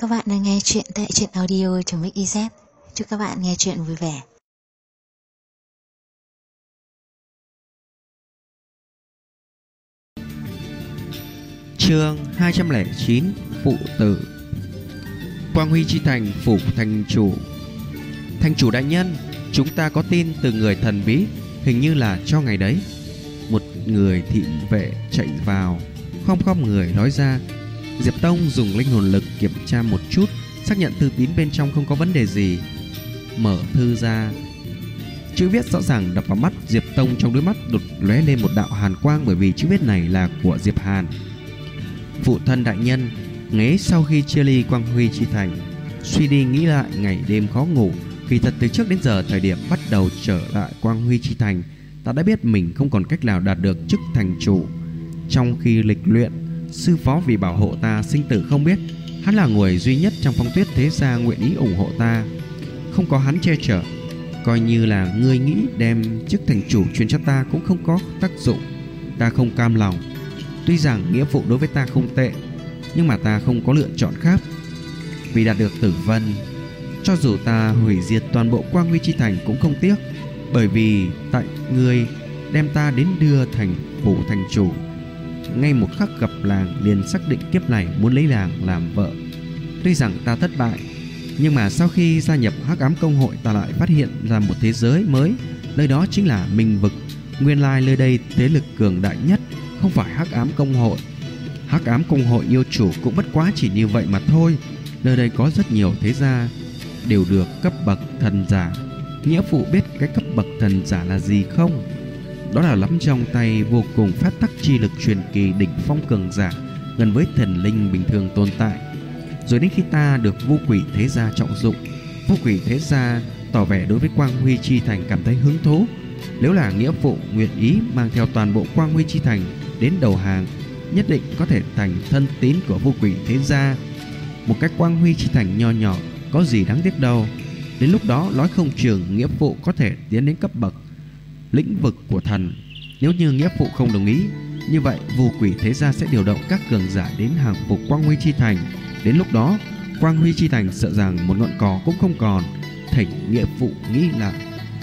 Các bạn đang nghe chuyện tại truyện audio.mix.iz. Chúc các bạn nghe chuyện vui vẻ. Chương 209 Phụ tử. Quang Huy chi thành phủ thành chủ. Thành chủ đại nhân, chúng ta có tin từ người thần bí, hình như là cho ngày đấy. Một người thị vệ chạy vào, khom người nói ra. Diệp Tông dùng linh hồn lực kiểm tra một chút, xác nhận thư tín bên trong không có vấn đề gì. Mở thư ra, chữ viết rõ ràng đập vào mắt Diệp Tông. Trong đôi mắt đột lóe lên một đạo hàn quang, bởi vì chữ viết này là của Diệp Hàn. Phụ thân đại nhân, ngày sau khi chia ly Quang Huy chi thành, suy đi nghĩ lại ngày đêm khó ngủ. Kỳ thật từ trước đến giờ, thời điểm bắt đầu trở lại Quang Huy chi thành, ta đã biết mình không còn cách nào đạt được chức thành chủ. Trong khi lịch luyện, sư phó vì bảo hộ ta sinh tử không biết. Hắn là người duy nhất trong Phong Tuyết thế gia nguyện ý ủng hộ ta. Không có hắn che chở, coi như là ngươi nghĩ đem chức thành chủ truyền cho ta cũng không có tác dụng. Ta không cam lòng. Tuy rằng nghĩa vụ đối với ta không tệ, nhưng mà ta không có lựa chọn khác. Vì đạt được tử vân, cho dù ta hủy diệt toàn bộ Quang Huy chi thành cũng không tiếc. Bởi vì tại ngươi đem ta đến đưa thành phủ thành chủ, ngay một khắc gặp làng liền xác định kiếp này muốn lấy làng làm vợ. Tuy rằng ta thất bại, nhưng mà sau khi gia nhập Hắc Ám Công hội, ta lại phát hiện ra một thế giới mới. Nơi đó chính là Minh Vực. Nguyên lai nơi đây thế lực cường đại nhất không phải Hắc Ám Công hội. Hắc Ám Công hội yêu chủ cũng bất quá chỉ như vậy mà thôi. Nơi đây có rất nhiều thế gia, đều được cấp bậc thần giả. Nghĩa phụ biết cái cấp bậc thần giả là gì không? Đó là nắm trong tay vô cùng phát tắc chi lực truyền kỳ đỉnh phong cường giả, gần với thần linh bình thường tồn tại. Rồi đến khi ta được Vô Quỷ thế gia trọng dụng, Vô Quỷ thế gia tỏ vẻ đối với Quang Huy chi thành cảm thấy hứng thú. Nếu là nghĩa phụ nguyện ý mang theo toàn bộ Quang Huy chi thành đến đầu hàng, nhất định có thể thành thân tín của Vô Quỷ thế gia. Một cái Quang Huy chi thành nho nhỏ có gì đáng tiếc đâu. Đến lúc đó nói không chừng nghĩa phụ có thể tiến đến cấp bậc lĩnh vực của thần. Nếu như nghĩa phụ không đồng ý, như vậy Vô Quỷ thế gia sẽ điều động các cường giả đến hàng phục Quang Huy chi thành. Đến lúc đó Quang Huy chi thành sợ rằng một ngọn cỏ cũng không còn. Thỉnh nghĩa phụ nghĩ lại.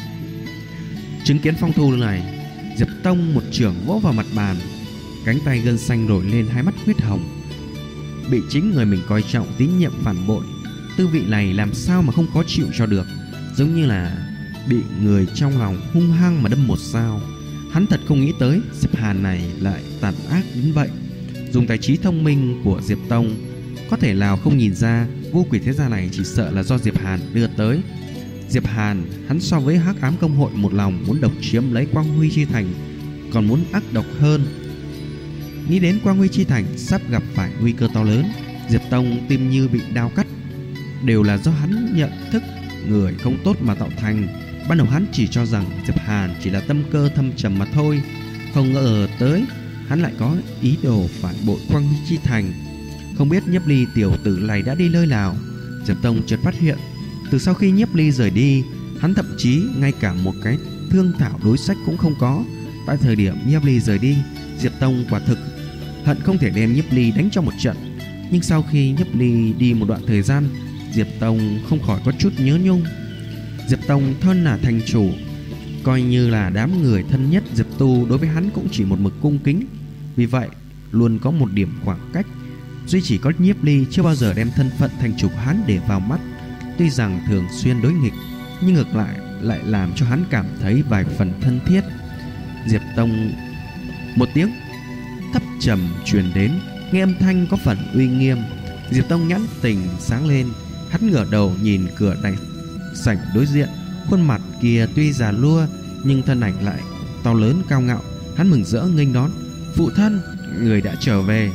Chứng kiến phong thu này, Diệp Tông một chưởng vỗ vào mặt bàn, cánh tay gân xanh nổi lên, hai mắt huyết hồng. Bị chính người mình coi trọng tín nhiệm phản bội, tư vị này làm sao mà không khó chịu cho được. Giống như là bị người trong lòng hung hăng mà đâm một dao. Hắn thật không nghĩ tới Diệp Hàn này lại tàn ác đến vậy. Dùng tài trí thông minh của Diệp Tông, có thể nào không nhìn ra Vô Quỷ thế gia này chỉ sợ là do Diệp Hàn đưa tới. Diệp Hàn, hắn so với Hắc Ám Công hội một lòng muốn độc chiếm lấy Quang Huy chi thành, còn muốn ác độc hơn. Nghĩ đến Quang Huy chi thành sắp gặp phải nguy cơ to lớn, Diệp Tông tim như bị đao cắt. Đều là do hắn nhận thức người không tốt mà tạo thành. Ban đầu hắn chỉ cho rằng Diệp Hàn chỉ là tâm cơ thâm trầm mà thôi, không ngờ tới hắn lại có ý đồ phản bội Quang Huy chi thành. Không biết Nhiếp Ly tiểu tử này đã đi nơi nào. Diệp Tông chợt phát hiện, từ sau khi Nhiếp Ly rời đi, hắn thậm chí ngay cả một cái thương thảo đối sách cũng không có. Tại thời điểm Nhiếp Ly rời đi, Diệp Tông quả thực hận không thể đem Nhiếp Ly đánh cho một trận. Nhưng sau khi Nhiếp Ly đi một đoạn thời gian, Diệp Tông không khỏi có chút nhớ nhung. Diệp Tông thân là thành chủ, coi như là đám người thân nhất Diệp Tu, đối với hắn cũng chỉ một mực cung kính. Vì vậy luôn có một điểm khoảng cách. Duy chỉ có Nhiếp Ly chưa bao giờ đem thân phận thành chủ của hắn để vào mắt. Tuy rằng thường xuyên đối nghịch, nhưng ngược lại làm cho hắn cảm thấy vài phần thân thiết. Diệp Tông, một tiếng thấp trầm truyền đến, nghe âm thanh có phần uy nghiêm. Diệp Tông nhãn tình sáng lên, hắn ngửa đầu nhìn cửa đại sảnh đối diện. Khuôn mặt kia tuy già lua, nhưng thân ảnh lại to lớn cao ngạo. Hắn mừng rỡ nghênh đón. Phụ thân, người đã trở về.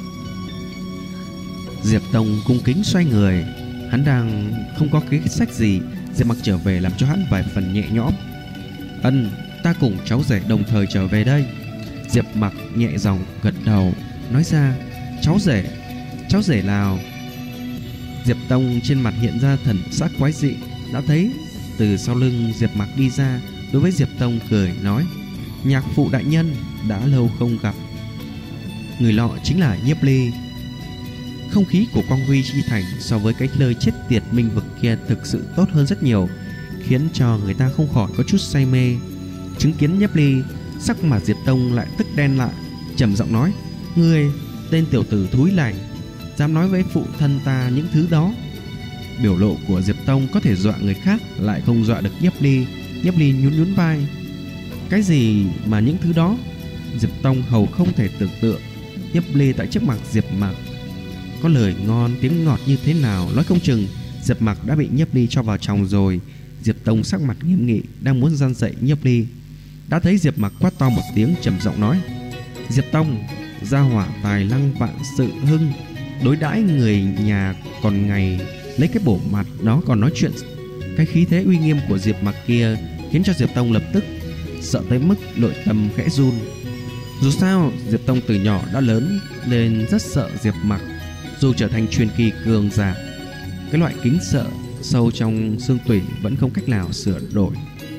Diệp Tông cung kính xoay người. Hắn đang không có kế sách gì, Diệp Mặc trở về làm cho hắn vài phần nhẹ nhõm. Ân, ta cùng cháu rể đồng thời trở về đây. Diệp Mặc nhẹ giọng gật đầu, nói ra. Cháu rể nào? Diệp Tông trên mặt hiện ra thần sắc quái dị. Đã thấy từ sau lưng Diệp Mặc đi ra, đối với Diệp Tông cười nói. Nhạc phụ đại nhân, đã lâu không gặp. Người lọ chính là Nhiếp Ly. Không khí của Quang Huy Chi Thành so với cái nơi chết tiệt minh vực kia thực sự tốt hơn rất nhiều, khiến cho người ta không khỏi có chút say mê. Chứng kiến Nhiếp Ly, sắc mặt Diệp Tông lại tức đen lại, trầm giọng nói: "Ngươi, tên tiểu tử thúi này, dám nói với phụ thân ta những thứ đó?" Biểu lộ của Diệp Tông có thể dọa người khác, lại không dọa được Nhiếp Ly. Nhiếp Ly nhún nhún vai: "Cái gì mà những thứ đó?" Diệp Tông hầu không thể tưởng tượng Nhiếp Ly tại trước mặt Diệp Mặc có lời ngon tiếng ngọt như thế nào. Nói không chừng Diệp Mặc đã bị Nhiếp Ly cho vào chồng rồi. Diệp Tông sắc mặt nghiêm nghị, đang muốn gian dạy Nhiếp Ly, đã thấy Diệp Mặc quát to một tiếng, trầm giọng nói: "Diệp Tông, gia hỏa tài lăng vạn sự hưng, đối đãi người nhà còn ngày lấy cái bổ mặt đó còn nói chuyện." Cái khí thế uy nghiêm của Diệp Mặc kia khiến cho Diệp Tông lập tức sợ tới mức nội tâm khẽ run. Dù sao Diệp Tông từ nhỏ đã lớn lên rất sợ Diệp Mặc. Dù trở thành truyền kỳ cường giả, cái loại kính sợ sâu trong xương tủy vẫn không cách nào sửa đổi.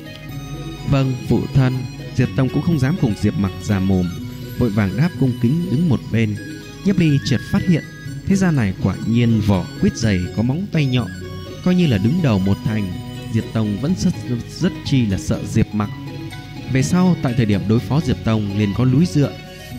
"Vâng, phụ thân." Diệp Tông cũng không dám cùng Diệp Mặc già mồm, vội vàng đáp cung kính đứng một bên. Nhiếp Ly chợt phát hiện thế gian này quả nhiên vỏ quýt dày có móng tay nhọn. Coi như là đứng đầu một thành, Diệp Tông vẫn rất chi là sợ Diệp Mặc. Về sau tại thời điểm đối phó Diệp Tông liền có núi dựa.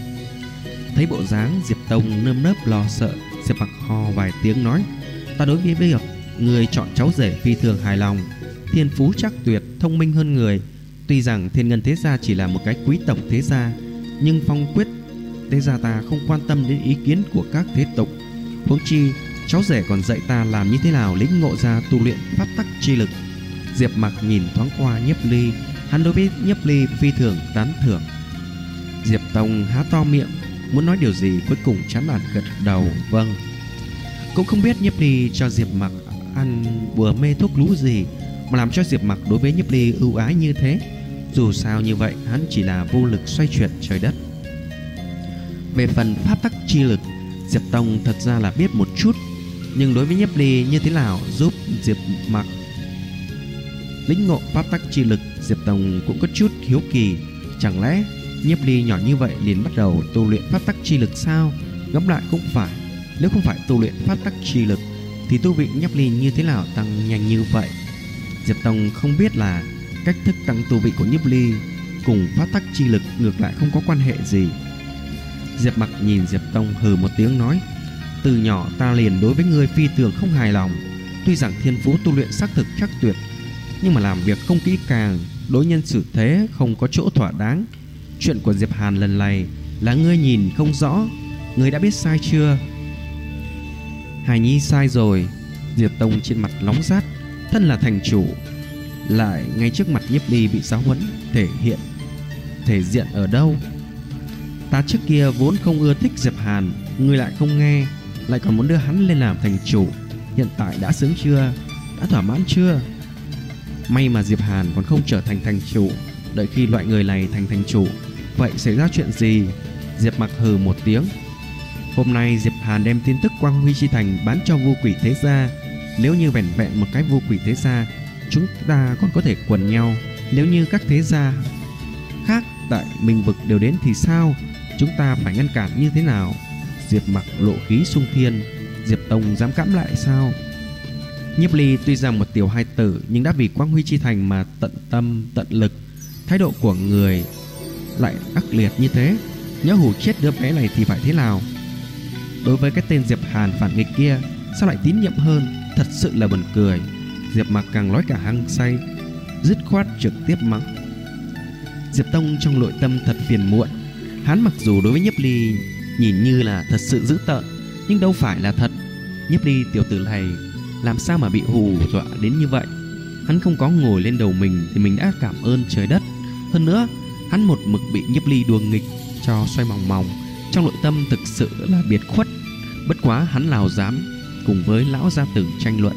Thấy bộ dáng Diệp Tông nơm nớp lo sợ, Diệp Mặc ho vài tiếng nói: "Ta đối với việc người chọn cháu rể phi thường hài lòng. Thiên phú chắc tuyệt, thông minh hơn người. Tuy rằng Thiên Ngân thế gia chỉ là một cái quý tộc thế gia, nhưng Phong Quyết thế gia ta không quan tâm đến ý kiến của các thế tục. Huống chi cháu rể còn dạy ta làm như thế nào lĩnh ngộ ra tu luyện pháp tắc chi lực." Diệp Mặc nhìn thoáng qua Nhiếp Ly, hắn đối với Nhiếp Ly phi thường tán thưởng. Diệp Tông há to miệng muốn nói điều gì, cuối cùng chán nản gật đầu vâng. Cũng không biết Nhiếp Ly cho Diệp Mặc ăn bùa mê thuốc lú gì mà làm cho Diệp Mặc đối với Nhiếp Ly ưu ái như thế. Dù sao như vậy hắn chỉ là vô lực xoay chuyển trời đất. Về phần pháp tắc chi lực, Diệp Tông thật ra là biết một chút, nhưng đối với Nhiếp Ly như thế nào giúp Diệp Mặc lĩnh ngộ pháp tắc chi lực, Diệp Tông cũng có chút hiếu kỳ. Chẳng lẽ Nhiếp Ly nhỏ như vậy liền bắt đầu tu luyện pháp tắc chi lực sao? Ngẫm lại cũng phải, nếu không phải tu luyện pháp tắc chi lực thì tu vị Nhiếp Ly như thế nào tăng nhanh như vậy? Diệp Tông không biết là cách thức tăng tu vị của Nhiếp Ly cùng pháp tắc chi lực ngược lại không có quan hệ gì. Diệp Mặc nhìn Diệp Tông hừ một tiếng nói: "Từ nhỏ ta liền đối với ngươi phi thường không hài lòng. Tuy rằng thiên phú tu luyện xác thực chắc tuyệt, nhưng mà làm việc không kỹ càng, đối nhân xử thế không có chỗ thỏa đáng. Chuyện của Diệp Hàn lần này là ngươi nhìn không rõ, ngươi đã biết sai chưa?" "Hài nhi sai rồi." Diệp Tông trên mặt nóng rát, thân là thành chủ lại ngay trước mặt Nhiếp Ly bị giáo huấn, thể diện ở đâu? "Ta trước kia vốn không ưa thích Diệp Hàn, ngươi lại không nghe, lại còn muốn đưa hắn lên làm thành chủ. Hiện tại đã sướng chưa? Đã thỏa mãn chưa?" May mà Diệp Hàn còn không trở thành thành chủ. Đợi khi loại người này thành thành chủ, vậy xảy ra chuyện gì? Diệp Mặc hừ một tiếng. Hôm nay Diệp Hàn đem tin tức Quang Huy Chi Thành bán cho Vô Quỷ thế gia. Nếu như vẻn vẹn một cái Vô Quỷ thế gia, chúng ta còn có thể quần nhau. Nếu như các thế gia khác tại Minh Vực đều đến thì sao? Chúng ta phải ngăn cản như thế nào? Diệp Mặc lộ khí xung thiên. Diệp Tông dám cãi lại sao? Nhiếp Ly tuy rằng một tiểu hai tử, nhưng đã vì Quang Huy Chi Thành mà tận tâm tận lực. Thái độ của người lại ác liệt như thế, nhớ hù chết đứa bé này thì phải thế nào? Đối với cái tên Diệp Hàn phản nghịch kia, sao lại tín nhiệm hơn? Thật sự là buồn cười. Diệp Mặc càng nói cả hăng say, dứt khoát trực tiếp mắng. Diệp Tông trong nội tâm thật phiền muộn. Hắn mặc dù đối với Nhiếp Ly nhìn như là thật sự dữ tợn, nhưng đâu phải là thật. Nhiếp Ly tiểu tử này làm sao mà bị hù dọa đến như vậy? Hắn không có ngồi lên đầu mình thì mình đã cảm ơn trời đất. Hơn nữa hắn một mực bị Nhiếp Ly đùa nghịch cho xoay mòng mòng, trong nội tâm thực sự là biệt khuất. Bất quá hắn nào dám cùng với lão gia tử tranh luận.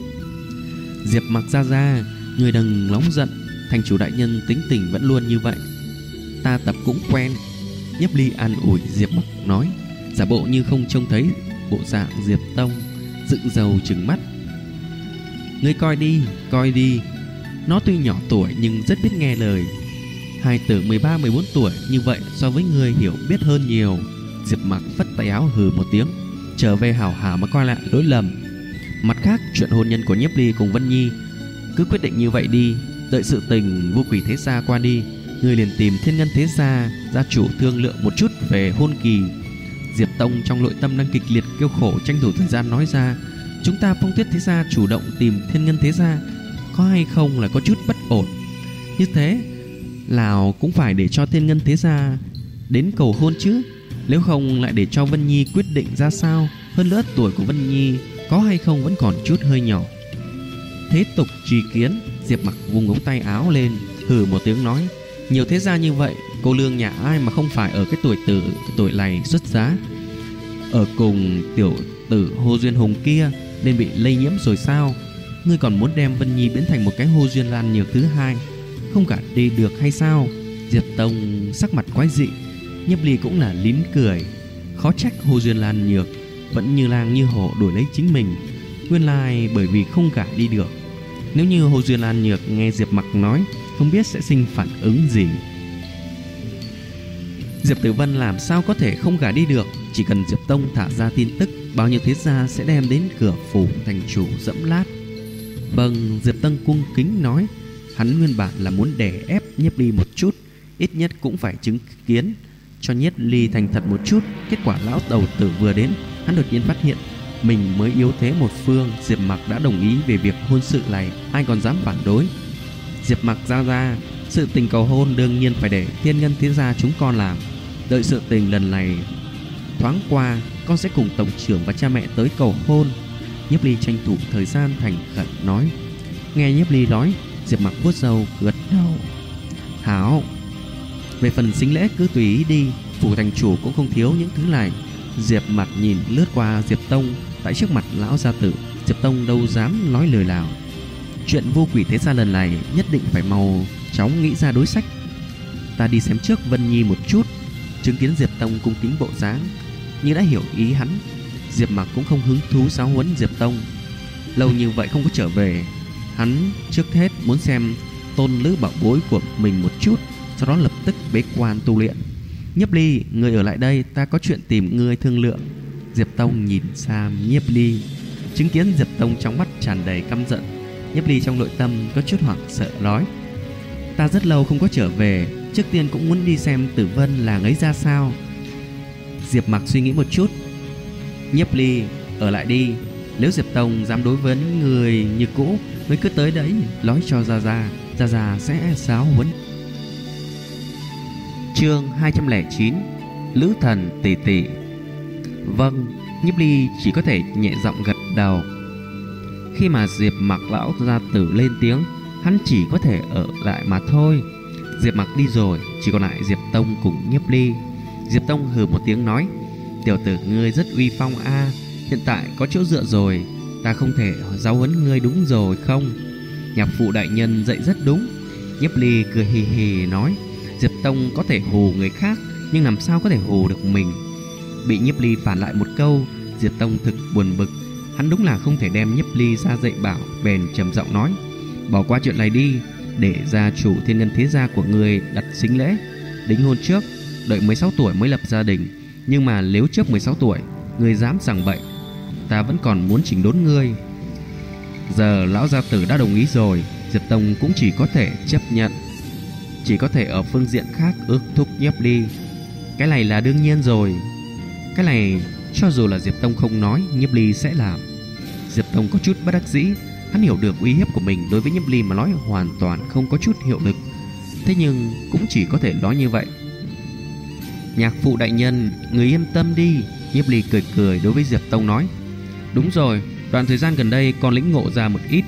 Diệp Mặc gia, người đừng nóng giận, thành chủ đại nhân tính tình vẫn luôn như vậy, ta tập cũng quen. Nhiếp Ly an ủi Diệp Mặc nói, giả bộ như không trông thấy bộ dạng Diệp Tông dựng râu trừng mắt. Ngươi coi đi, nó tuy nhỏ tuổi nhưng rất biết nghe lời. Hai tử 13-14 tuổi như vậy so với ngươi hiểu biết hơn nhiều. Diệp Mặc phất tay áo hừ một tiếng, trở về hảo hảo mà coi lại lỗi lầm. Mặt khác, chuyện hôn nhân của Nhiếp Ly cùng Vân Nhi cứ quyết định như vậy đi. Đợi sự tình Vô Quỷ Thế Gia qua đi, người liền tìm Thiên Ngân Thế Gia gia chủ thương lượng một chút về hôn kỳ. Diệp Tông trong nội tâm đang kịch liệt kêu khổ, tranh thủ thời gian nói ra: chúng ta Phong Tuyết Thế Gia chủ động tìm Thiên Ngân Thế Gia, có hay không là có chút bất ổn. Như thế nào cũng phải để cho Thiên Ngân Thế Gia đến cầu hôn chứ, nếu không lại để cho Vân Nhi quyết định ra sao. Hơn nữa tuổi của Vân Nhi có hay không vẫn còn chút hơi nhỏ. Thế tục truy kiến. Diệp Mặc vùng ống tay áo lên, hừ một tiếng nói: nhiều thế gia như vậy, cô lương nhà ai mà không phải ở cái tuổi này xuất giá. Ở cùng tiểu tử Hồ Duyên Hùng kia nên bị lây nhiễm rồi sao? Ngươi còn muốn đem Vân Nhi biến thành một cái Hồ Duyên Lan Nhược thứ hai, không cả đi được hay sao? Diệp Tông sắc mặt quái dị. Nhiếp Ly cũng là lín cười. Khó trách Hồ Duyên Lan Nhược vẫn như lang như hổ đuổi lấy chính mình, nguyên lai bởi vì không cả đi được. Nếu như Hồ Duyên Lan Nhược nghe Diệp Mặc nói, không biết sẽ sinh phản ứng gì. Diệp Tử Vân làm sao có thể không gả đi được? Chỉ cần Diệp Tông thả ra tin tức, bao nhiêu thế gia sẽ đem đến cửa phủ thành chủ dẫm lát. Vâng, Diệp Tông cung kính nói. Hắn nguyên bản là muốn đè ép Nhiếp Ly một chút, ít nhất cũng phải chứng kiến cho Nhiếp Ly thành thật một chút. Kết quả lão đầu tử vừa đến, hắn đột nhiên phát hiện mình mới yếu thế một phương. Diệp Mặc đã đồng ý về việc hôn sự này, ai còn dám phản đối. Diệp Mặc ra sự tình cầu hôn đương nhiên phải để Thiên Ngân Thế Gia chúng con làm. Đợi sự tình lần này thoáng qua, con sẽ cùng tổng trưởng và cha mẹ tới cầu hôn. Nhiếp Ly tranh thủ thời gian thành khẩn nói. Nghe Nhiếp Ly nói, Diệp Mặc vuốt râu gật đầu. Hảo, về phần sính lễ cứ tùy ý đi, phủ thành chủ cũng không thiếu những thứ này. Diệp Mặc nhìn lướt qua Diệp Tông. Tại trước mặt lão gia tử, Diệp Tông đâu dám nói lời nào. Chuyện Vô Quỷ Thế Gia lần này nhất định phải mau chóng nghĩ ra đối sách. Ta đi xem trước Vân Nhi một chút. Chứng kiến Diệp Tông cung kính bộ dáng như đã hiểu ý hắn, Diệp Mặc cũng không hứng thú giáo huấn Diệp Tông. Lâu như vậy không có trở về, hắn trước hết muốn xem tôn nữ bảo bối của mình một chút, sau đó lập tức bế quan tu luyện. Nhiếp Ly, người ở lại đây, ta có chuyện tìm ngươi thương lượng. Diệp Tông nhìn sang Nhiếp Ly. Chứng kiến Diệp Tông trong mắt tràn đầy căm giận, Nhiếp Ly trong nội tâm có chút hoảng sợ nói: ta rất lâu không có trở về, trước tiên cũng muốn đi xem Tử Vân làng ấy ra sao. Diệp Mặc suy nghĩ một chút. Nhiếp Ly, ở lại đi. Nếu Diệp Tông dám đối với người như cũ, mới cứ tới đấy nói cho Gia sẽ giáo huấn. Chương 209. Lữ thần tỷ tỷ. Vâng, Nhiếp Ly chỉ có thể nhẹ giọng gật đầu. Khi mà Diệp Mặc lão gia tử lên tiếng, hắn chỉ có thể ở lại mà thôi. Diệp Mặc đi rồi, chỉ còn lại Diệp Tông cùng Nhiếp Ly. Diệp Tông hừ một tiếng nói: tiểu tử ngươi rất uy phong a, hiện tại có chỗ dựa rồi, ta không thể giáo huấn ngươi đúng rồi không? Nhạc phụ đại nhân dạy rất đúng. Nhiếp Ly cười hì hì nói: Diệp Tông có thể hù người khác, nhưng làm sao có thể hù được mình? Bị Nhiếp Ly phản lại một câu, Diệp Tông thực buồn bực. Hắn đúng là không thể đem Nhiếp Ly ra dạy bảo, bèn trầm giọng nói: bỏ qua chuyện này đi, để gia chủ Thiên Ngân Thế Gia của ngươi đặt sính lễ, đính hôn trước, đợi 16 tuổi mới lập gia đình. Nhưng mà nếu trước 16 tuổi ngươi dám rằng bậy, ta vẫn còn muốn chỉnh đốn ngươi. Giờ lão gia tử đã đồng ý rồi, Diệp Tông cũng chỉ có thể chấp nhận, chỉ có thể ở phương diện khác ước thúc Nhiếp Ly. Cái này là đương nhiên rồi. Cái này cho dù là Diệp Tông không nói, Nhiếp Ly sẽ làm. Diệp Tông có chút bất đắc dĩ. Hắn hiểu được uy hiếp của mình đối với Nhiếp Ly mà nói hoàn toàn không có chút hiệu lực. Thế nhưng cũng chỉ có thể nói như vậy. Nhạc phụ đại nhân, người yên tâm đi. Nhiếp Ly cười cười đối với Diệp Tông nói: đúng rồi, đoạn thời gian gần đây con lĩnh ngộ ra một ít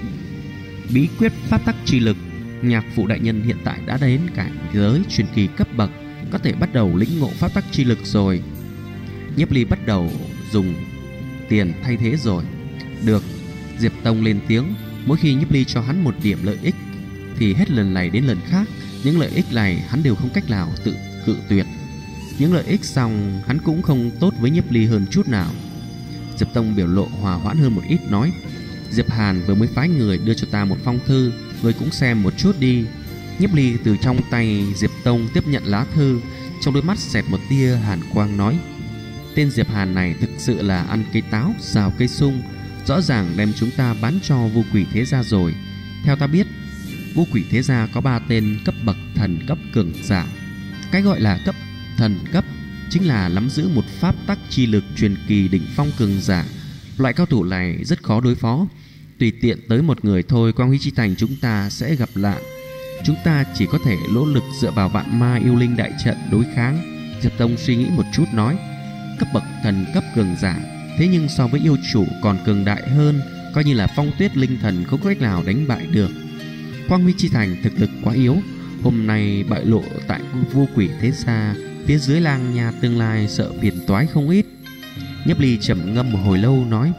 bí quyết pháp tắc chi lực. Nhạc phụ đại nhân hiện tại đã đến cảnh giới truyền kỳ cấp bậc, có thể bắt đầu lĩnh ngộ pháp tắc chi lực rồi. Nhiếp Ly bắt đầu dùng tiền thay thế rồi. Được. Diệp Tông lên tiếng. Mỗi khi Nhiếp Ly cho hắn một điểm lợi ích thì hết lần này đến lần khác những lợi ích này hắn đều không cách nào tự cự tuyệt. Những lợi ích xong hắn cũng không tốt với Nhiếp Ly hơn chút nào. Diệp Tông biểu lộ hòa hoãn hơn một ít nói: Diệp Hàn vừa mới phái người đưa cho ta một phong thư, người cũng xem một chút đi. Nhiếp Ly từ trong tay Diệp Tông tiếp nhận lá thư, trong đôi mắt xẹt một tia hàn quang nói: Tên Diệp Hàn này thực sự là ăn cây táo xào cây sung, rõ ràng đem chúng ta bán cho Vu Quỷ Thế Gia rồi. Theo ta biết, Vu Quỷ Thế Gia có 3 tên cấp bậc thần cấp cường giả. Cái gọi là cấp thần cấp chính là nắm giữ một pháp tắc chi lực truyền kỳ đỉnh phong cường giả. Loại cao thủ này rất khó đối phó, tùy tiện tới một người thôi, Quang Huy Chi Thành chúng ta sẽ gặp nạn. Chúng ta chỉ có thể nỗ lực dựa vào vạn ma yêu linh đại trận đối kháng. Diệp Tông suy nghĩ một chút nói, cấp bậc thần cấp cường giả, thế nhưng so với yêu chủ còn cường đại hơn, coi như là Phong Tuyết linh thần không có cách nào đánh bại được. Quang Huy Chi Thành thực lực quá yếu, hôm nay bại lộ tại Vu Quỷ Thế Gia, phía dưới Lang Nha tương lai sợ phiền toái không ít. Nhiếp Ly trầm ngâm một hồi lâu nói,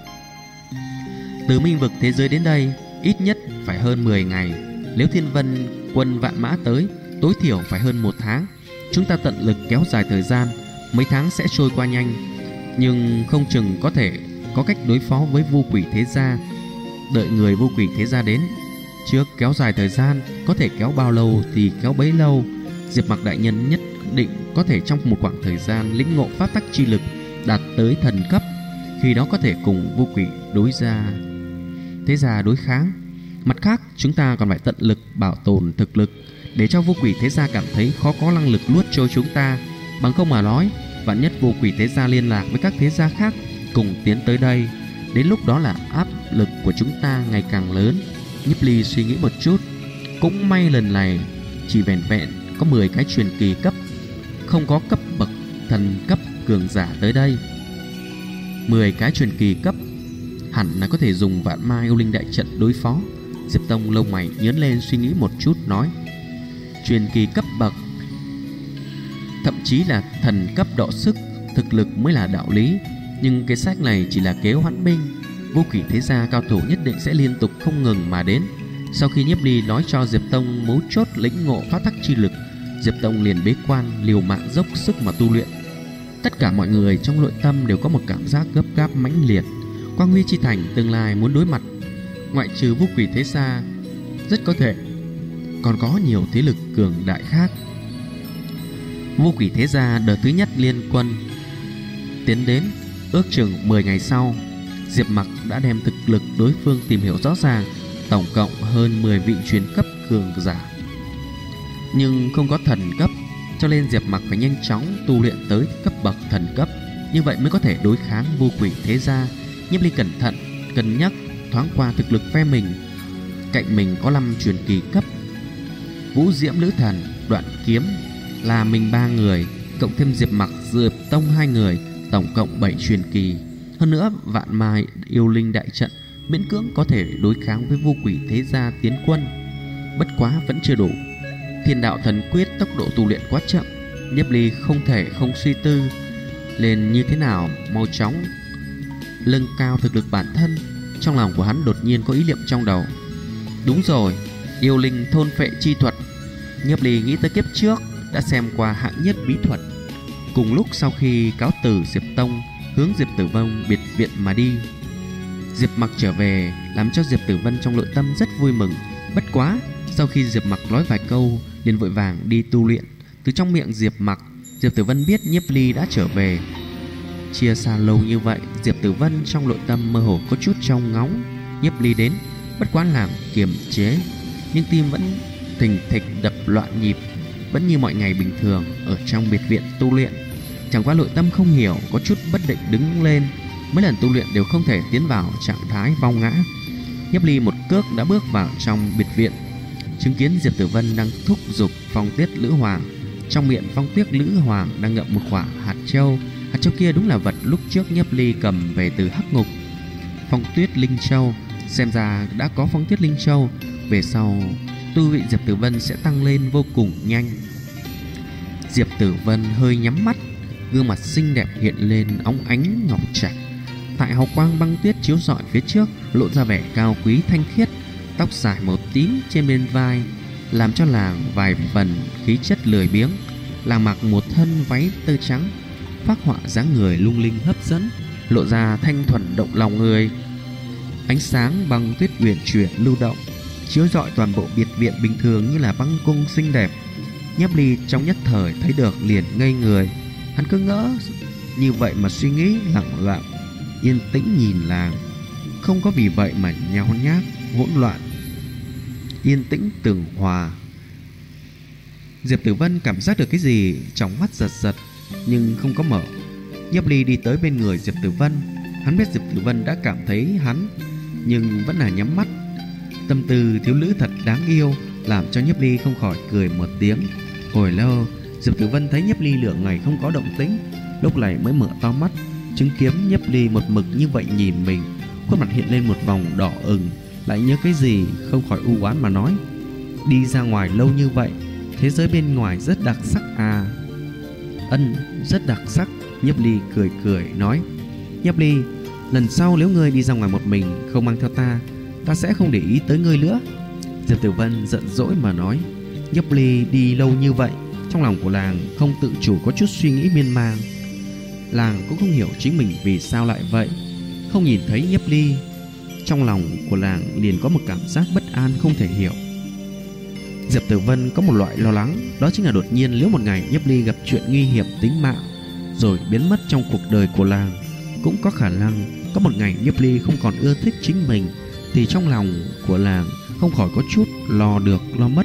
từ Minh vực thế giới đến đây ít nhất phải hơn 10 ngày, nếu Thiên Vân quân vạn mã tới, tối thiểu phải hơn 1 tháng. Chúng ta tận lực kéo dài thời gian, mấy tháng sẽ trôi qua nhanh, nhưng không chừng có thể có cách đối phó với Vu Quỷ Thế Gia. Đợi người Vu Quỷ Thế Gia đến trước, kéo dài thời gian, có thể kéo bao lâu thì kéo bấy lâu. Diệp Mặc đại nhân nhất định có thể trong một khoảng thời gian lĩnh ngộ pháp tắc chi lực đạt tới thần cấp, khi đó có thể cùng Vu Quỷ Thế Gia đối kháng. Mặt khác, chúng ta còn phải tận lực bảo tồn thực lực, để cho Vu Quỷ Thế Gia cảm thấy khó có năng lực nuốt trôi chúng ta. Bằng không mà nói, vạn nhất Vu Quỷ Thế Gia liên lạc với các thế gia khác cùng tiến tới đây, đến lúc đó là áp lực của chúng ta ngày càng lớn. Nhiếp Ly suy nghĩ một chút, cũng may lần này chỉ vẹn vẹn có 10 cái truyền kỳ cấp, không có cấp bậc thần cấp cường giả tới đây. 10 cái truyền kỳ cấp hẳn là có thể dùng vạn ma yêu linh đại trận đối phó. Diệp Tông lông mày nhướng lên suy nghĩ một chút nói, truyền kỳ cấp bậc, thậm chí là thần cấp độ sức, thực lực mới là đạo lý. Nhưng cái sách này chỉ là kế hoãn binh, Vô Quỷ Thế Gia cao thủ nhất định sẽ liên tục không ngừng mà đến. Sau khi Nhiếp Ly nói cho Diệp Tông mấu chốt lĩnh ngộ pháp tắc chi lực, Diệp Tông liền bế quan liều mạng dốc sức mà tu luyện. Tất cả mọi người trong nội tâm đều có một cảm giác gấp gáp mãnh liệt. Quang Huy Chi Thành tương lai muốn đối mặt, ngoại trừ Vô Quỷ Thế Gia, rất có thể còn có nhiều thế lực cường đại khác. Vô Quỷ Thế Gia đợt thứ nhất liên quân tiến đến, ước chừng 10 ngày sau, Diệp Mặc đã đem thực lực đối phương tìm hiểu rõ ràng, tổng cộng hơn 10 vị truyền cấp cường giả, nhưng không có thần cấp, cho nên Diệp Mặc phải nhanh chóng tu luyện tới cấp bậc thần cấp, như vậy mới có thể đối kháng Vô Quỷ Thế Gia. Nhiếp Ly cẩn thận cân nhắc thoáng qua thực lực phe mình, cạnh mình có 5 truyền kỳ cấp, Vũ Diễm Nữ Thần, Đoạn Kiếm là mình 3 người, cộng thêm Diệp Mặc, Diệp Tông 2 người, tổng cộng 7 truyền kỳ. Hơn nữa vạn ma yêu linh đại trận miễn cưỡng có thể đối kháng với Vô Quỷ Thế Gia tiến quân, bất quá vẫn chưa đủ. Thiên Đạo Thần Quyết tốc độ tu luyện quá chậm, Nhiếp Ly không thể không suy tư lên như thế nào mau chóng nâng cao thực lực bản thân. Trong lòng của hắn đột nhiên có ý niệm trong đầu, đúng rồi, yêu linh thôn phệ chi thuật. Nhiếp Ly nghĩ tới kiếp trước đã xem qua hạng nhất bí thuật. Cùng lúc sau khi cáo từ Diệp Tông, hướng Diệp Tử Vân biệt viện mà đi. Diệp Mặc trở về làm cho Diệp Tử Vân trong nội tâm rất vui mừng. Bất quá sau khi Diệp Mặc nói vài câu, liền vội vàng đi tu luyện. Từ trong miệng Diệp Mặc, Diệp Tử Vân biết Nhiếp Ly đã trở về. Chia xa lâu như vậy, Diệp Tử Vân trong nội tâm mơ hồ có chút trông ngóng Nhiếp Ly đến, bất quá làm kiềm chế, nhưng tim vẫn thình thịch đập loạn nhịp, vẫn như mọi ngày bình thường ở trong biệt viện tu luyện. Chẳng qua nội tâm không hiểu có chút bất định đứng lên, mấy lần tu luyện đều không thể tiến vào trạng thái vong ngã. Nhiếp Ly một cước đã bước vào trong biệt viện, chứng kiến Diệp Tử Vân đang thúc giục Phong Tuyết Lữ Hoàng. Trong miệng Phong Tuyết Lữ Hoàng đang ngậm một quả hạt châu. Hạt châu kia đúng là vật lúc trước Nhiếp Ly cầm về từ Hắc Ngục, Phong Tuyết Linh Châu. Xem ra đã có Phong Tuyết Linh Châu, về sau tu vị Diệp Tử Vân sẽ tăng lên vô cùng nhanh. Diệp Tử Vân hơi nhắm mắt, gương mặt xinh đẹp hiện lên óng ánh ngọc trạch. Tại hào quang băng tuyết chiếu rọi phía trước, lộ ra vẻ cao quý thanh khiết. Tóc dài màu tím trên bên vai làm cho làng vài phần khí chất lười biếng. Làng mặc một thân váy tơ trắng, phác họa dáng người lung linh hấp dẫn, lộ ra thanh thuần động lòng người. Ánh sáng băng tuyết uyển chuyển lưu động, chiếu rọi toàn bộ biệt viện bình thường như là băng cung xinh đẹp. Nhiếp Ly trong nhất thời thấy được liền ngây người. Hắn cứ ngỡ như vậy mà suy nghĩ, lặng lặng yên tĩnh nhìn làng. Không có vì vậy mà nhao nhác hỗn loạn, yên tĩnh tường hòa. Diệp Tử Vân cảm giác được cái gì, trong mắt giật giật nhưng không có mở. Nhiếp Ly đi tới bên người Diệp Tử Vân. Hắn biết Diệp Tử Vân đã cảm thấy hắn nhưng vẫn là nhắm mắt. Tâm tư thiếu nữ thật đáng yêu làm cho Nhiếp Ly không khỏi cười một tiếng. Hồi lâu Diệp Tử Vân thấy Nhiếp Ly lửa ngày không có động tĩnh, lúc này mới mở to mắt, chứng kiến Nhiếp Ly một mực như vậy nhìn mình. Khuôn mặt hiện lên một vòng đỏ ửng, lại nhớ cái gì không khỏi u oán mà nói: đi ra ngoài lâu như vậy, thế giới bên ngoài rất đặc sắc à? Ân, rất đặc sắc. Nhiếp Ly cười cười nói: Nhiếp Ly, lần sau nếu ngươi đi ra ngoài một mình không mang theo ta, ta sẽ không để ý tới ngươi nữa. Diệp Tử Vân giận dỗi mà nói. Nhiếp Ly đi lâu như vậy, trong lòng của làng không tự chủ có chút suy nghĩ miên man. Làng cũng không hiểu chính mình vì sao lại vậy. Không nhìn thấy Nhiếp Ly, trong lòng của làng liền có một cảm giác bất an không thể hiểu. Diệp Tử Vân có một loại lo lắng, đó chính là đột nhiên nếu một ngày Nhiếp Ly gặp chuyện nguy hiểm tính mạng rồi biến mất trong cuộc đời của làng, cũng có khả năng có một ngày Nhiếp Ly không còn ưa thích chính mình, thì trong lòng của làng không khỏi có chút lo được lo mất.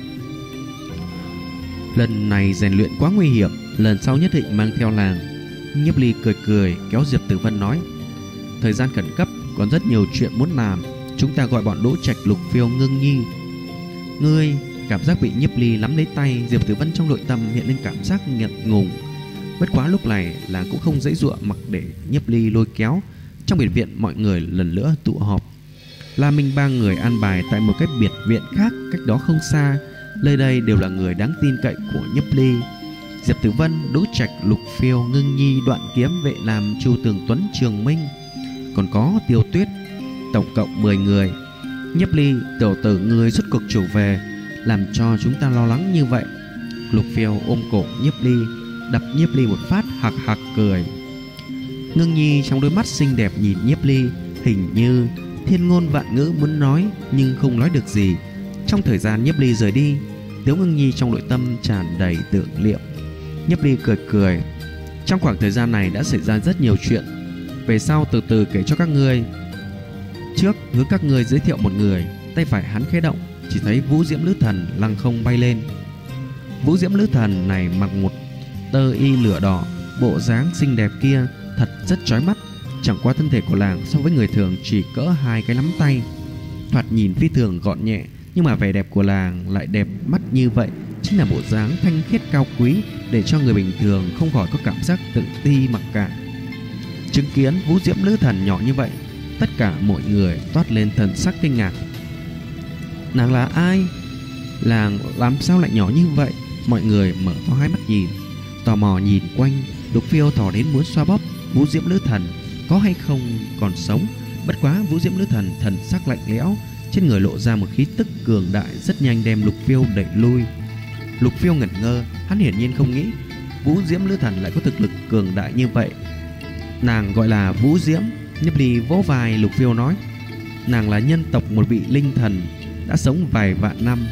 Lần này rèn luyện quá nguy hiểm, lần sau nhất định mang theo làng. Nhiếp Ly cười cười kéo Diệp Tử Vân nói: thời gian khẩn cấp, còn rất nhiều chuyện muốn làm, chúng ta gọi bọn Đỗ Trạch, Lục Phiêu, Ngưng Nhi. Ngươi. Cảm giác bị Nhiếp Ly nắm lấy tay, Diệp Tử Vân trong nội tâm hiện lên cảm giác ngượng ngùng. Bất quá lúc này làng cũng không dãy dụa mặc để Nhiếp Ly lôi kéo. Trong biệt viện mọi người lần nữa tụ họp. La Minh ba người an bài tại một cái biệt viện khác cách đó không xa. Nơi đây đều là người đáng tin cậy của Nhiếp Ly: Diệp Tử Vân, Đỗ Trạch, Lục Phiêu, Ngưng Nhi, Đoạn Kiếm, Vệ Nam, Chu Tường Tuấn, Trường Minh, còn có Tiêu Tuyết. Tổng cộng 10 người. Nhiếp Ly, tiểu tử người xuất cuộc trở về, làm cho chúng ta lo lắng như vậy. Lục Phiêu ôm cổ Nhiếp Ly, đập Nhiếp Ly một phát, hạc hạc cười. Ngưng Nhi trong đôi mắt xinh đẹp nhìn Nhiếp Ly, hình như thiên ngôn vạn ngữ muốn nói nhưng không nói được gì. Trong thời gian Nhiếp Ly rời đi, Tiếu Ngưng Nhi trong nội tâm tràn đầy tưởng niệm. Nhiếp Ly cười cười: trong khoảng thời gian này đã xảy ra rất nhiều chuyện, về sau từ từ kể cho các ngươi. Trước hướng các ngươi giới thiệu một người. Tay phải hắn khẽ động, chỉ thấy Vũ Diễm Nữ Thần lăng không bay lên. Vũ Diễm Nữ Thần này mặc một tơ y lửa đỏ, bộ dáng xinh đẹp kia thật rất chói mắt. Chẳng qua thân thể của nàng so với người thường chỉ cỡ 2 cái nắm tay, thoạt nhìn phi thường gọn nhẹ, nhưng mà vẻ đẹp của nàng lại đẹp mắt như vậy, chính là bộ dáng thanh khiết cao quý, để cho người bình thường không khỏi có cảm giác tự ti mặc cảm. Chứng kiến Vũ Diễm Nữ Thần nhỏ như vậy, tất cả mọi người toát lên thần sắc kinh ngạc. Nàng là ai? Nàng làm sao lại nhỏ như vậy? Mọi người mở to hai mắt nhìn, tò mò nhìn quanh. Lục Phiêu thò đến muốn xoa bóp Vũ Diễm Nữ Thần có hay không còn sống. Bất quá Vũ Diễm Nữ Thần thần sắc lạnh lẽo, trên người lộ ra một khí tức cường đại, rất nhanh đem Lục Phiêu đẩy lui. Lục Phiêu ngẩn ngơ, hắn hiển nhiên không nghĩ Vũ Diễm Nữ Thần lại có thực lực cường đại như vậy. Nàng gọi là Vũ Diễm. Nhiếp Ly vỗ vai Lục Phiêu nói: nàng là nhân tộc một vị linh thần, đã sống vài vạn năm,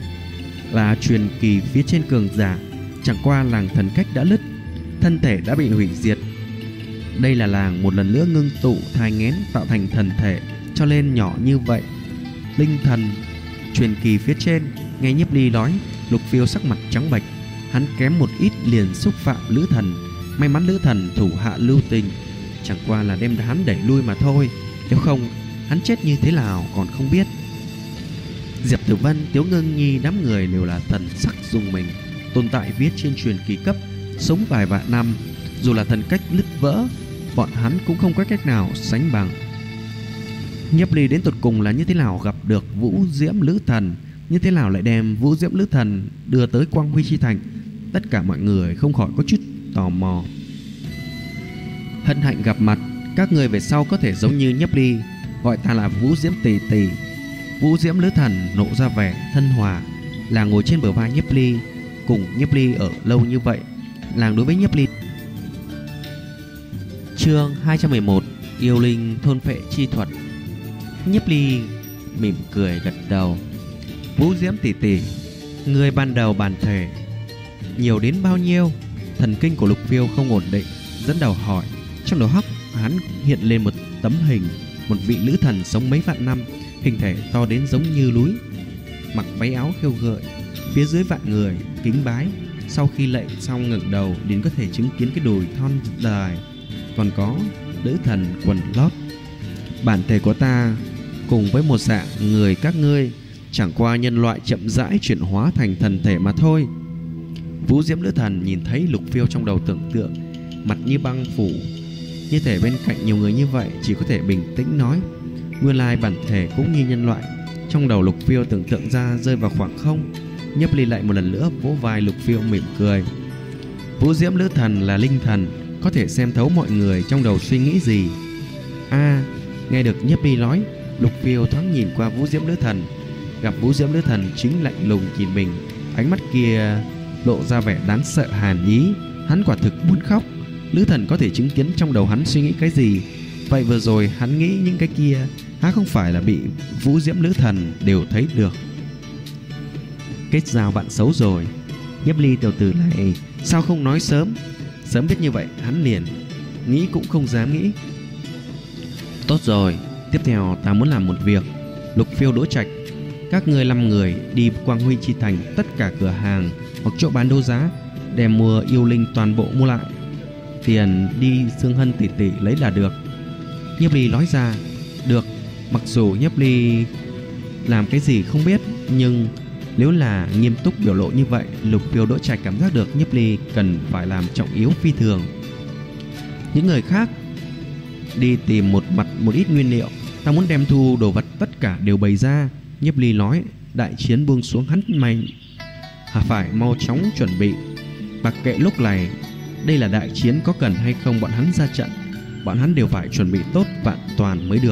là truyền kỳ phía trên cường giả. Chẳng qua làng thần cách đã lứt, thân thể đã bị hủy diệt. Đây là làng một lần nữa ngưng tụ thai nghén tạo thành thần thể, cho nên nhỏ như vậy. Linh thần, truyền kỳ phía trên. Nghe Nhiếp Ly nói, Lục Phiêu sắc mặt trắng bệch. Hắn kém một ít liền xúc phạm Lữ Thần. May mắn Lữ Thần thủ hạ lưu tình, chẳng qua là đem hắn đẩy lui mà thôi, nếu không hắn chết như thế nào còn không biết. Diệp Tử Vân, Tiếu Ngưng Nhi đám người đều là thần sắc rùng mình. Tồn tại viết trên truyền kỳ cấp, sống vài vạn năm, dù là thần cách lứt vỡ, bọn hắn cũng không có cách nào sánh bằng. Nhiếp Ly đến tột cùng là như thế nào gặp được Vũ Diễm Lữ Thần, như thế nào lại đem Vũ Diễm Lữ Thần đưa tới Quang Huy Chi Thành? Tất cả mọi người không khỏi có chút tò mò. Hân hạnh gặp mặt, các người về sau có thể giống như Nhiếp Ly, gọi ta là Vũ Diễm tỷ tỷ. Vũ Diễm Lữ Thần nộ ra vẻ thân hòa, là ngồi trên bờ vai Nhiếp Ly. Cùng Nhiếp Ly ở lâu như vậy, làng đối với Nhiếp Ly. Chương 211: Yêu linh thôn phệ chi thuật. Nhiếp Ly mỉm cười gật đầu. Vũ Diễm tỷ tỷ, người ban đầu bản thể nhiều đến bao nhiêu? Thần kinh của Lục Phiêu không ổn định, dẫn đầu hỏi. Trong đầu óc hắn hiện lên một tấm hình, một vị nữ thần sống mấy vạn năm, hình thể to đến giống như núi, mặc váy áo khêu gợi, phía dưới vạn người kính bái. Sau khi lạy xong ngẩng đầu đến có thể chứng kiến cái đùi thon dài, còn có nữ thần quần lót. Bản thể của ta cùng với một dạng người các ngươi chẳng qua nhân loại chậm rãi chuyển hóa thành thần thể mà thôi. Vũ Diễm nữ thần nhìn thấy Lục Phiêu trong đầu tưởng tượng, mặt như băng phủ, như thể bên cạnh nhiều người như vậy chỉ có thể bình tĩnh nói: nguyên lai bản thể cũng như nhân loại. Trong đầu Lục Phiêu tưởng tượng ra rơi vào khoảng không. Nhiếp Ly lại một lần nữa vỗ vai Lục Phiêu mỉm cười. Vũ Diễm nữ thần là linh thần, có thể xem thấu mọi người trong đầu suy nghĩ gì. Nghe được Nhiếp Ly nói, Lục Phiêu thoáng nhìn qua Vũ Diễm nữ thần, gặp Vũ Diễm nữ thần chính lạnh lùng nhìn mình, ánh mắt kia lộ ra vẻ đáng sợ hàn ý. Hắn quả thực muốn khóc. Nữ thần có thể chứng kiến trong đầu hắn suy nghĩ cái gì. Vậy vừa rồi hắn nghĩ những cái kia há không phải là bị Vũ Diễm nữ thần đều thấy được. Kết giao bạn xấu rồi. Nhiếp Ly tiểu tử này sao không nói sớm? Sớm biết như vậy hắn liền nghĩ cũng không dám nghĩ. Tốt rồi, tiếp theo ta muốn làm một việc. Lục Phiêu, Đỗ Trạch, các ngươi 5 người đi Quang Huy Chi Thành, tất cả cửa hàng hoặc chỗ bán đấu giá đem mua yêu linh toàn bộ mua lại. Tiền đi Sương Hân tỷ tỷ lấy là được. Nhiếp Ly nói ra. Được. Mặc dù Nhiếp Ly làm cái gì không biết, nhưng nếu là nghiêm túc biểu lộ như vậy, Lục Phiêu, Đỗ Trạch cảm giác được Nhiếp Ly cần phải làm trọng yếu phi thường. Những người khác đi tìm một ít nguyên liệu, ta muốn đem thu đồ vật tất cả đều bày ra. Nhiếp Ly nói. Đại chiến buông xuống, hắn mày phải mau chóng chuẩn bị. Mặc kệ lúc này đây là đại chiến có cần hay không bọn hắn ra trận, bọn hắn đều phải chuẩn bị tốt vạn toàn mới được.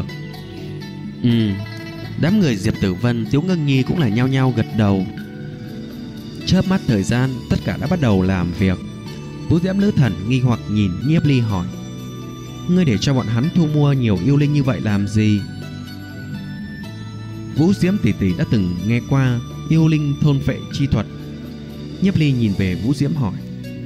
Đám người Diệp Tử Vân, Tiếu Ngưng Nhi cũng là nhao nhao gật đầu. Chớp mắt thời gian, tất cả đã bắt đầu làm việc. Vũ Diễm nữ thần nghi hoặc nhìn Nhiếp Ly hỏi: ngươi để cho bọn hắn thu mua nhiều yêu linh như vậy làm gì? Vũ Diễm tỷ tỷ đã từng nghe qua yêu linh thôn phệ chi thuật. Nhiếp Ly nhìn về Vũ Diễm hỏi: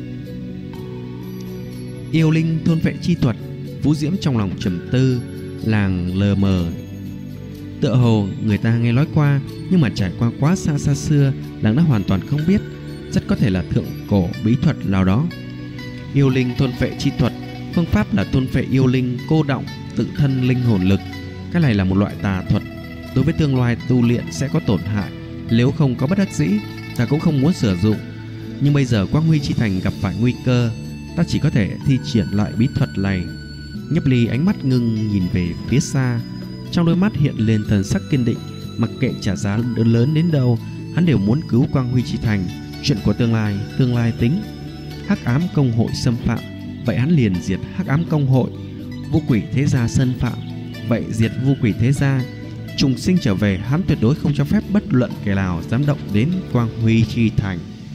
yêu linh thôn phệ chi thuật? Vũ Diễm trong lòng trầm tư, làng lờ mờ. Tựa hồ người ta nghe nói qua, nhưng mà trải qua quá xa xưa, làng đã hoàn toàn không biết. Rất có thể là thượng cổ bí thuật nào đó. Yêu linh thôn phệ chi thuật, phương pháp là thôn phệ yêu linh, cô đọng tự thân linh hồn lực. Cái này là một loại tà thuật, đối với tương lai tu luyện sẽ có tổn hại. Nếu không có bất đắc dĩ, ta cũng không muốn sử dụng. Nhưng bây giờ Quang Huy Chi Thành gặp phải nguy cơ, ta chỉ có thể thi triển lại bí thuật này. Nhiếp Ly ánh mắt ngưng nhìn về phía xa, trong đôi mắt hiện lên thần sắc kiên định. Mặc kệ trả giá lớn đến đâu, hắn đều muốn cứu Quang Huy Chi Thành. Chuyện của tương lai tính. Hắc ám công hội xâm phạm, vậy hắn liền diệt Hắc ám công hội. Vu quỷ thế gia xâm phạm, vậy diệt vu quỷ thế gia. Trùng sinh trở về, hắn tuyệt đối không cho phép bất luận kẻ nào dám động đến Quang Huy Chi Thành.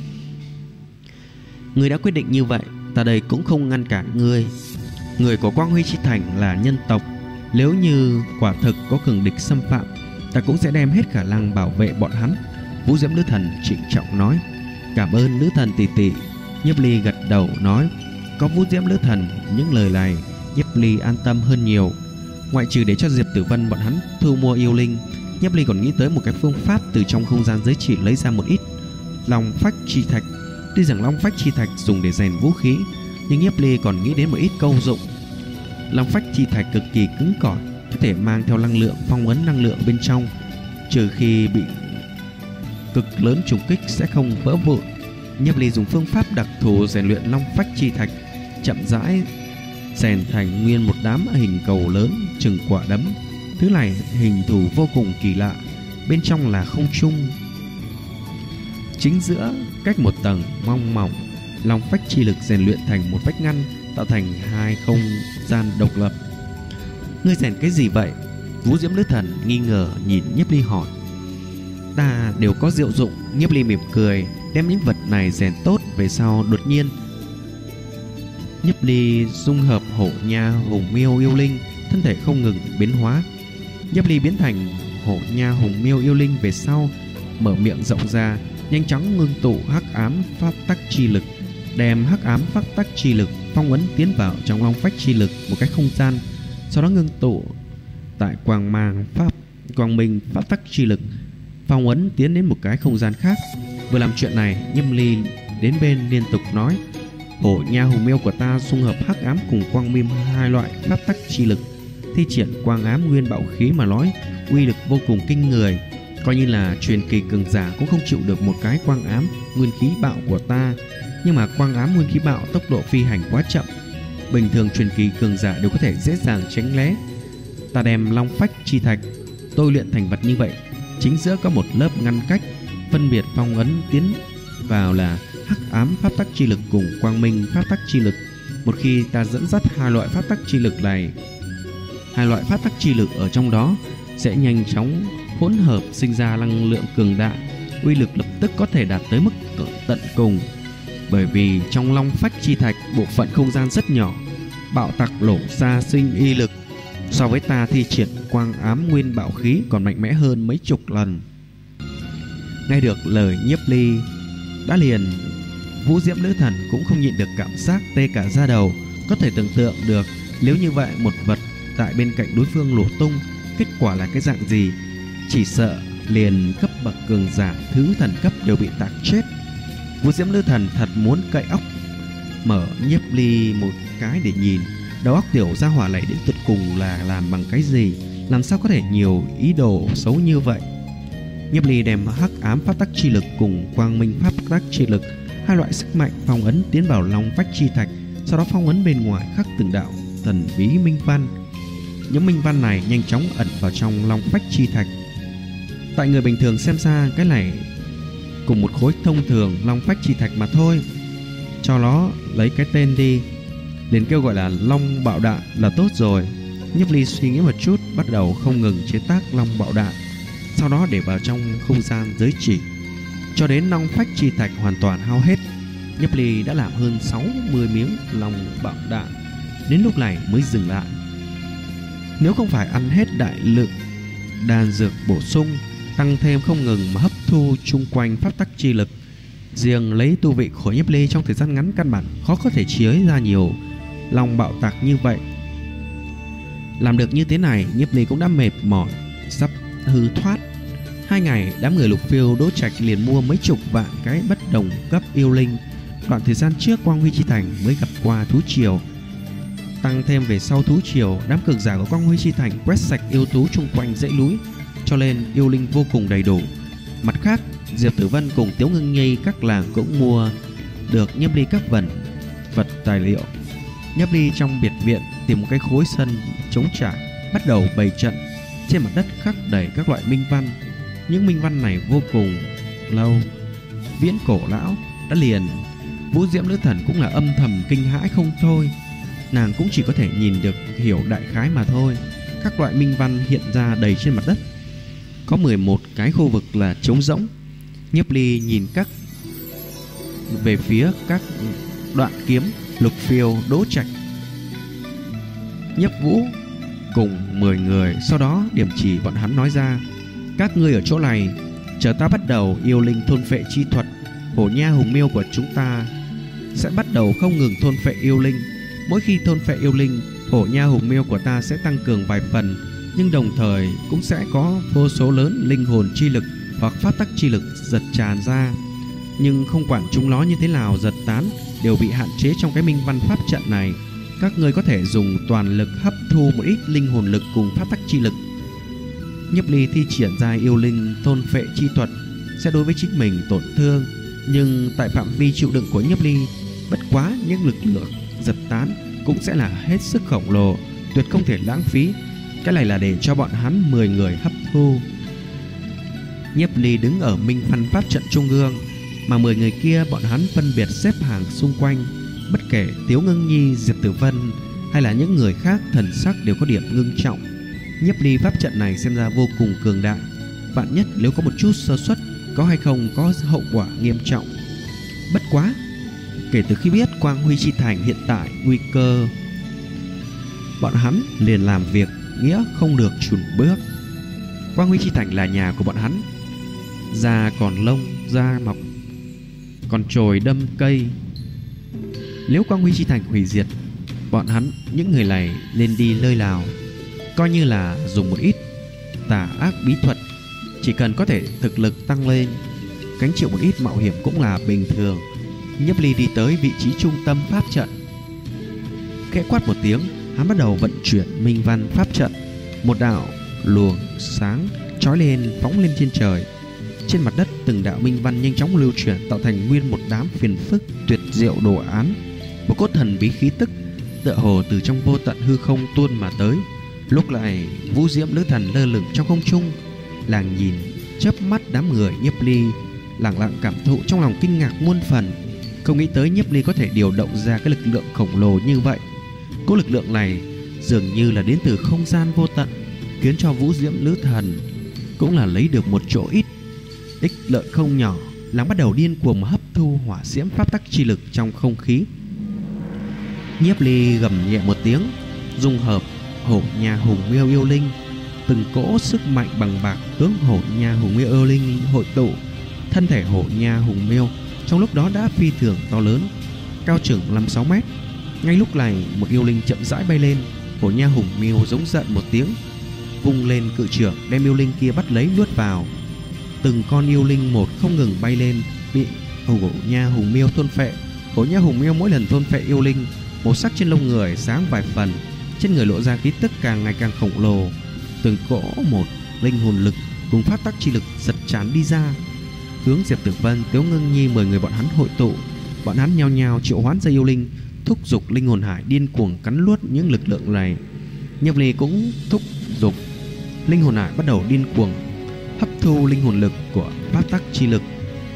Ngươi đã quyết định như vậy, ta đây cũng không ngăn cản ngươi. Người của Quang Huy Chi Thành là nhân tộc, nếu như quả thực có cường địch xâm phạm, ta cũng sẽ đem hết khả năng bảo vệ bọn hắn. Vũ Diễm nữ thần trịnh trọng nói. Cảm ơn nữ thần tỷ tỷ. Nhiếp Ly gật đầu nói. Có Vũ Diễm nữ thần những lời này, Nhiếp Ly an tâm hơn nhiều. Ngoại trừ để cho Diệp Tử Vân bọn hắn thu mua yêu linh, Nhiếp Ly còn nghĩ tới một cái phương pháp từ trong không gian giới chỉ lấy ra một ít Long Phách Chi Thạch. Tuy rằng Long Phách Chi Thạch dùng để rèn vũ khí, nhưng Nhiếp Ly còn nghĩ đến một ít công dụng. Long Phách Chi Thạch cực kỳ cứng cỏi, có thể mang theo năng lượng, phong ấn năng lượng bên trong, trừ khi bị cực lớn trùng kích sẽ không vỡ vụn. Nhiếp Ly dùng phương pháp đặc thù rèn luyện Long Phách Chi Thạch, chậm rãi rèn thành nguyên một đám hình cầu lớn chừng quả đấm. Thứ này hình thù vô cùng kỳ lạ, bên trong là không trung, chính giữa cách một tầng mong mỏng. Long Phách chi lực rèn luyện thành một vách ngăn, tạo thành hai không gian độc lập. Ngươi rèn cái gì vậy? Vũ Diễm nữ thần nghi ngờ nhìn Nhiếp Ly hỏi. Ta đều có diệu dụng. Nhiếp Ly mỉm cười, đem những vật này rèn tốt về sau. Đột nhiên Nhiếp Ly dung hợp hổ nha hùng miêu yêu linh, thân thể không ngừng biến hóa. Nhiếp Ly biến thành hổ nha hùng miêu yêu linh về sau, mở miệng rộng ra, nhanh chóng ngưng tụ hắc ám pháp tắc chi lực, đem hắc ám pháp tắc chi lực phong ấn tiến vào trong long phách chi lực một cái không gian, sau đó ngưng tụ tại quang minh pháp tắc chi lực, phong ấn tiến đến một cái không gian khác. Vừa làm chuyện này, Nhiếp Ly đến bên liên tục nói: Hổ nha hùng miêu của ta xung hợp hắc ám cùng quang minh hai loại pháp tắc chi lực, thi triển quang ám nguyên bạo khí mà nói uy lực vô cùng kinh người, coi như là truyền kỳ cường giả cũng không chịu được một cái quang ám nguyên khí bạo của ta. Nhưng mà quang ám nguyên khí bạo tốc độ phi hành quá chậm, bình thường truyền kỳ cường giả đều có thể dễ dàng tránh né. Ta đem long phách chi thạch tôi luyện thành vật như vậy, chính giữa có một lớp ngăn cách phân biệt phong ấn tiến vào là hắc ám pháp tắc chi lực cùng quang minh pháp tắc chi lực. Một khi ta dẫn dắt hai loại pháp tắc chi lực này, hai loại pháp tắc chi lực ở trong đó sẽ nhanh chóng hỗn hợp sinh ra năng lượng cường đại, uy lực lập tức có thể đạt tới mức tận cùng. Bởi vì trong long phách chi thạch bộ phận không gian rất nhỏ, bạo tạc lổ ra sinh y lực so với ta thi triển quang ám nguyên bạo khí còn mạnh mẽ hơn mấy chục lần. Nghe được lời Nhiếp Ly đã liền, Vũ Diễm Nữ Thần cũng không nhịn được cảm giác tê cả da đầu. Có thể tưởng tượng được nếu như vậy một vật tại bên cạnh đối phương nổ tung, kết quả là cái dạng gì. Chỉ sợ liền cấp bậc cường giả thứ thần cấp đều bị tạc chết. Vũ Diễm Nữ Thần thật muốn cậy óc mở Nhiếp Ly một cái để nhìn đầu óc tiểu gia hỏa này đến tuyệt cùng là làm bằng cái gì, làm sao có thể nhiều ý đồ xấu như vậy. Nhiếp Ly đem hắc ám pháp tắc chi lực cùng quang minh pháp tắc chi lực, hai loại sức mạnh phong ấn tiến vào long phách chi thạch, sau đó phong ấn bên ngoài khắc từng đạo thần bí minh văn. Những minh văn này nhanh chóng ẩn vào trong long phách chi thạch. Tại người bình thường xem ra, cái này cùng một khối thông thường long phách chi thạch mà thôi, cho nó lấy cái tên đi, liền kêu gọi là long bạo đạn là tốt rồi. Nhiếp Ly suy nghĩ một chút, bắt đầu không ngừng chế tác long bạo đạn, sau đó để vào trong không gian giới chỉ, cho đến long phách chi thạch hoàn toàn hao hết. Nhiếp Ly đã làm hơn 60 miếng long bạo đạn, đến lúc này mới dừng lại. Nếu không phải ăn hết đại lượng đan dược bổ sung, tăng thêm không ngừng mà hấp thu chung quanh pháp tắc chi lực, riêng lấy tu vị của Nhiếp Ly trong thời gian ngắn căn bản khó có thể chế ra nhiều long bạo tạc như vậy. Làm được như thế này, Nhiếp Ly cũng đã mệt mỏi, sắp hư thoát. 2 ngày, đám người Lục Phiêu Đỗ Trạch liền mua mấy chục vạn cái bất đồng cấp yêu linh. Đoạn thời gian trước Quang Huy Chi Thành mới gặp qua thú triều, tăng thêm về sau thú triều, đám cường giả của Quang Huy Chi Thành quét sạch yêu thú chung quanh dãy núi, cho nên yêu linh vô cùng đầy đủ. Mặt khác, Diệp Tử Vân cùng Tiếu Ngưng Nhi các làng cũng mua được Nhiếp Ly các vật tài liệu. Nhiếp Ly trong biệt viện tìm một cái khối sân trống trải, bắt đầu bày trận. Trên mặt đất khắc đầy các loại minh văn. Những minh văn này vô cùng lâu, viễn cổ lão, đã liền Vũ Diễm Nữ Thần cũng là âm thầm kinh hãi không thôi. Nàng cũng chỉ có thể nhìn được hiểu đại khái mà thôi. Các loại minh văn hiện ra đầy trên mặt đất. Có 11 cái khu vực là trống rỗng. Nhiếp Ly nhìn về phía các đoạn kiếm Lục Phiêu Đỗ Trạch, Nhiếp Vũ cùng 10 người, sau đó điểm chỉ bọn hắn nói ra: các ngươi ở chỗ này, chờ ta bắt đầu yêu linh thôn phệ chi thuật, hổ nha hùng miêu của chúng ta sẽ bắt đầu không ngừng thôn phệ yêu linh. Mỗi khi thôn phệ yêu linh, hổ nha hùng miêu của ta sẽ tăng cường vài phần, nhưng đồng thời cũng sẽ có vô số lớn linh hồn chi lực hoặc pháp tắc chi lực giật tràn ra. Nhưng không quản chúng nó như thế nào giật tán, đều bị hạn chế trong cái minh văn pháp trận này. Các ngươi có thể dùng toàn lực hấp thu một ít linh hồn lực cùng pháp tắc chi lực. Nhiếp Ly thi triển ra yêu linh thôn phệ chi thuật sẽ đối với chính mình tổn thương, nhưng tại phạm vi chịu đựng của Nhiếp Ly, bất quá những lực lượng giật tán cũng sẽ là hết sức khổng lồ, tuyệt không thể lãng phí. Cái này là để cho bọn hắn 10 người hấp thu. Nhiếp Ly đứng ở minh văn pháp trận trung ương, mà 10 người kia bọn hắn phân biệt xếp hàng xung quanh. Bất kể Tiếu Ngưng Nhi, Diệp Tử Vân hay là những người khác, thần sắc đều có điểm ngưng trọng. Nhiếp Ly pháp trận này xem ra vô cùng cường đại, vạn nhất nếu có một chút sơ suất, có hay không có hậu quả nghiêm trọng. Bất quá, kể từ khi biết Quang Huy Chi Thành hiện tại nguy cơ, bọn hắn liền làm việc nghĩa không được chùn bước. Quang Huy Chi Thành là nhà của bọn hắn, da còn lông da mọc, còn chồi đâm cây, Nếu Quang Huy Chi Thành hủy diệt, bọn hắn, những người này lên đi nơi nào, coi như là dùng một ít tà ác bí thuật, chỉ cần có thể thực lực tăng lên, gánh chịu một ít mạo hiểm cũng là bình thường. Nhiếp Ly đi tới vị trí trung tâm pháp trận, khẽ quát một tiếng, hắn bắt đầu vận chuyển minh văn pháp trận. Một đạo luồng sáng chói lên phóng lên trên trời. Trên mặt đất từng đạo minh văn nhanh chóng lưu chuyển, tạo thành nguyên một đám phiền phức tuyệt diệu đồ án. Một cốt thần bí khí tức tựa hồ từ trong vô tận hư không tuôn mà tới. Lúc này vũ diễm nữ thần lơ lửng trong không trung, làng nhìn chớp mắt đám người. Nhiếp Ly lặng lặng cảm thụ, trong lòng kinh ngạc muôn phần. Không nghĩ tới Nhiếp Ly có thể điều động ra cái lực lượng khổng lồ như vậy. Cỗ lực lượng này dường như là đến từ không gian vô tận, khiến cho vũ diễm nữ thần cũng là lấy được một chỗ ích lợi không nhỏ. Làng bắt đầu điên cuồng hấp thu hỏa diễm pháp tắc chi lực trong không khí. Nhiếp Ly gầm nhẹ một tiếng, dung hợp hổ nha hùng miêu yêu linh, từng cỗ sức mạnh bằng bạc hướng hổ nha hùng miêu yêu linh hội tụ. Thân thể hổ nha hùng miêu trong lúc đó đã phi thường to lớn, cao chừng 5-6 mét. Ngay lúc này một yêu linh chậm rãi bay lên. Hổ nha hùng miêu giống giận một tiếng, vung lên cự trưởng đem yêu linh kia bắt lấy nuốt vào. Từng con yêu linh một không ngừng bay lên, bị hổ nha hùng miêu thôn phệ. Hổ nha hùng miêu mỗi lần thôn phệ yêu linh, màu sắc trên lông người sáng vài phần, trên người lộ ra khí tức càng ngày càng khổng lồ. Từng cỗ một linh hồn lực cùng pháp tắc chi lực giật tràn đi ra, hướng Diệp Tử Vân, Tiếu Ngưng Nhi 10 người bọn hắn hội tụ. Bọn hắn nhao nhao triệu hoán ra yêu linh, thúc giục linh hồn hải điên cuồng cắn nuốt những lực lượng này. Nhiếp Ly cũng thúc giục linh hồn hải bắt đầu điên cuồng hấp thu linh hồn lực của pháp tắc chi lực.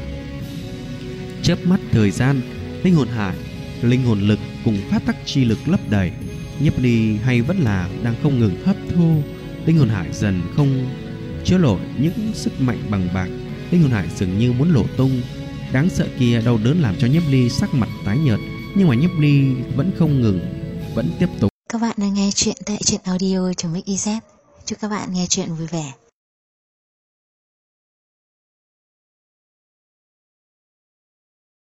Chớp mắt thời gian, linh hồn hải, linh hồn lực cùng pháp tắc chi lực lấp đầy. Nhiếp Ly hay vẫn là đang không ngừng hấp thu. Linh hồn hải dần không chứa nổi những sức mạnh bằng bạc. Linh hồn hải dường như muốn nổ tung. Đáng sợ kia đau đớn làm cho Nhiếp Ly sắc mặt tái nhợt, nhưng mà Nhiếp Ly vẫn không ngừng, vẫn tiếp tục. Các bạn đang nghe chuyện tại truyện audio.mix.iz. Chúc các bạn nghe chuyện vui vẻ.